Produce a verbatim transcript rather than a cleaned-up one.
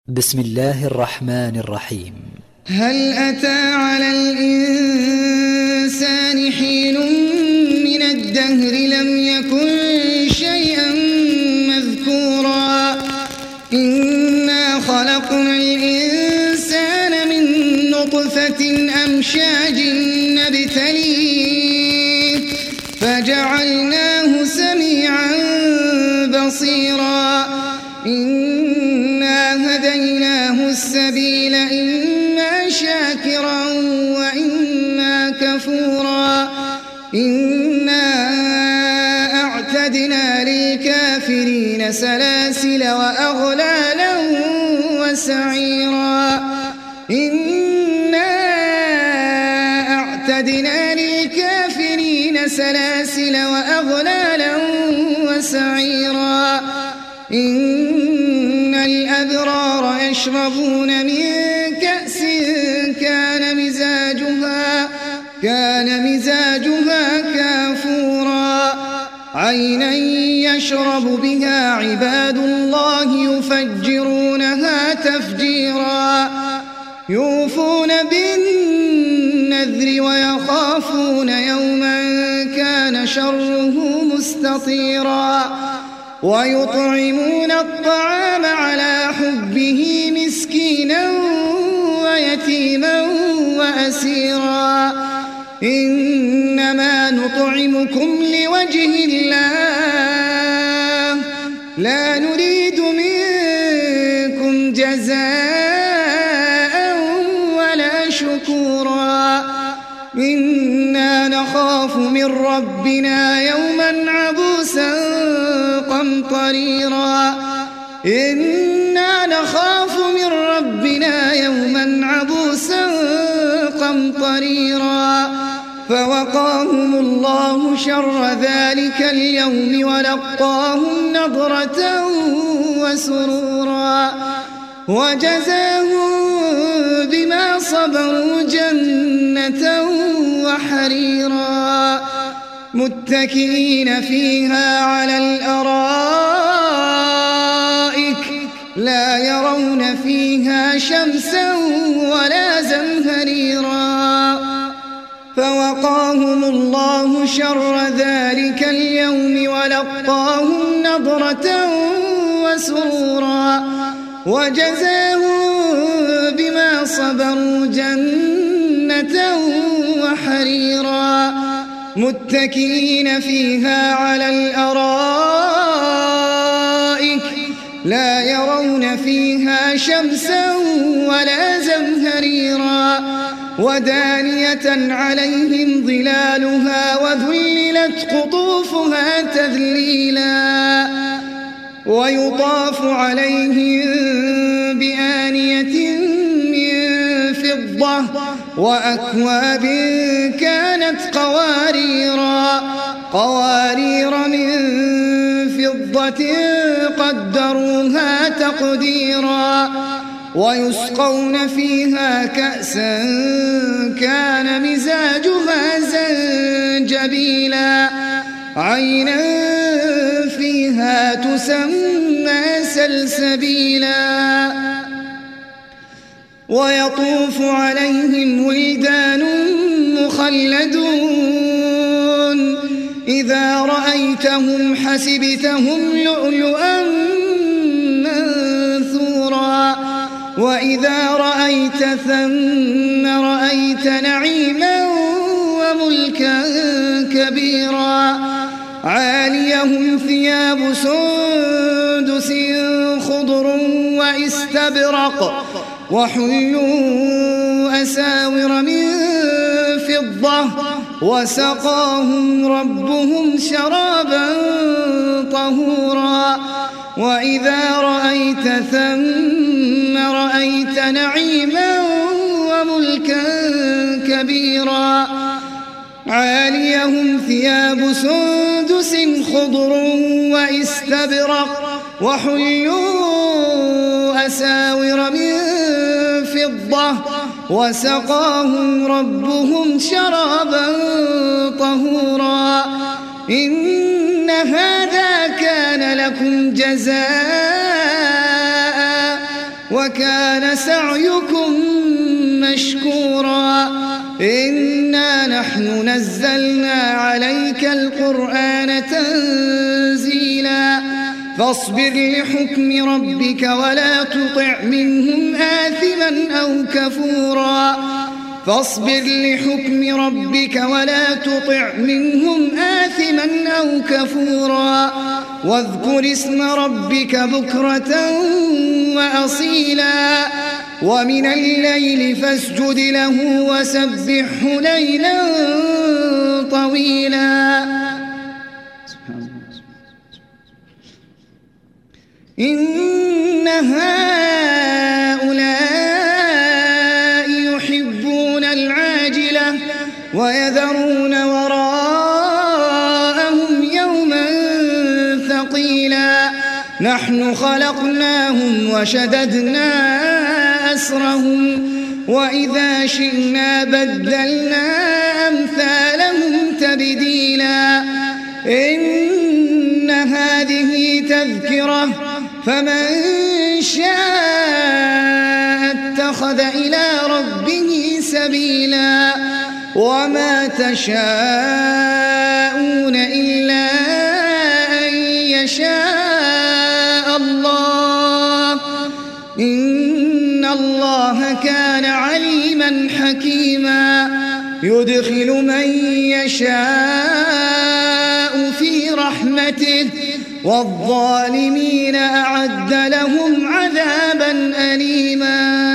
بسم الله الرحمن الرحيم. هل أتى على الإنسان حين من الدهر لم يكن شيئا مذكورا إنا خلقنا الإنسان من نطفة أمشاج نبتليه فجعلناه سميعا بصيرا إنا هديناه السبيل إما شاكرا وإما كفورا إنا أعتدنا للكافرين سلاسل وأغلالا وسعيرا إنا أعتدنا للكافرين سلاسل وأغلالا وسعيرا إن الأبرار يشربون من كأس كان مزاجها كان مزاجها كافورا عينا يشرب بها عباد الله يفجرونها تفجيرا يوفون بالنذر ويخافون يوما كان شره مستطيرا ويطعمون الطعام على حبه مسكينا ويتيما وأسيرا إنما نطعمكم لوجه الله لا نريد منكم جزاء ولا شكورا إنا نخاف من ربنا يوما عبوسا قمطريرا إنا نخاف من ربنا يوما عبوسا قمطريرا فوقاهم الله شر ذلك اليوم ولقاهم نضرة وسرورا وجزاهم بما صبروا جنة وحريرا متكئين فيها على الأرائك لا يرون فيها شمسا ولا زمهريرا فوقاهم الله شر ذلك اليوم ولقاهم نضرة وسرورا وجزاهم بما صبروا جنة وحريرا متكئين فيها على الأرائك لا يرون فيها شمسا ولا زمهريرا ودانية عليهم ظلالها وذللت قطوفها تذليلا ويطاف عليهم بآنية من فضة وأكواب كانت قواريرا قوارير من فضة قدروها تقديرا ويسقون فيها كأسا كان مزاجها زنجبيلا عينا فيها تسمى سلسبيلا ويطوف عليهم ولدان مخلدون إذا رأيتهم حسبتهم لؤلؤا منثورا وإذا رأيت ثم رأيت نعيما وملكا كبيرا عاليهم ثياب سندس خضر واستبرق وحلوا أساور من فضة وسقاهم ربهم شرابا طهورا وإذا رأيت ثم رأيت نعيما وملكا كبيرا عاليهم ثياب سندس خضر واستبرق وحلوا أساور من فضة وسقاهم ربهم شرابا طهورا إن هذا كان لكم جزاء وكان سعيكم مشكورا إنا نحن نزلنا عليك القرآن تنزيلا فاصبر لحكم ربك ولا تطع منهم آثما أو كفورا فاصبر لحكم ربك ولا تطع منهم آثما أو كفورا واذكر اسم ربك بكرة وأصيلا ومن الليل فاسجد له وسبحه ليلا طويلا إن هؤلاء يحبون العاجلة ويذرون وراءهم يوما ثقيلا نحن خلقناهم وشددنا أسرهم وإذا شئنا بدلنا أمثالهم تبديلا إن هذه تذكرة فمن شاء اتخذ إلى ربه سبيلا وما تشاءون إلا أن يشاء الله إن الله كان عليما حكيما يدخل من يشاء في رحمته والظالمين أعد لهم عذابا أليما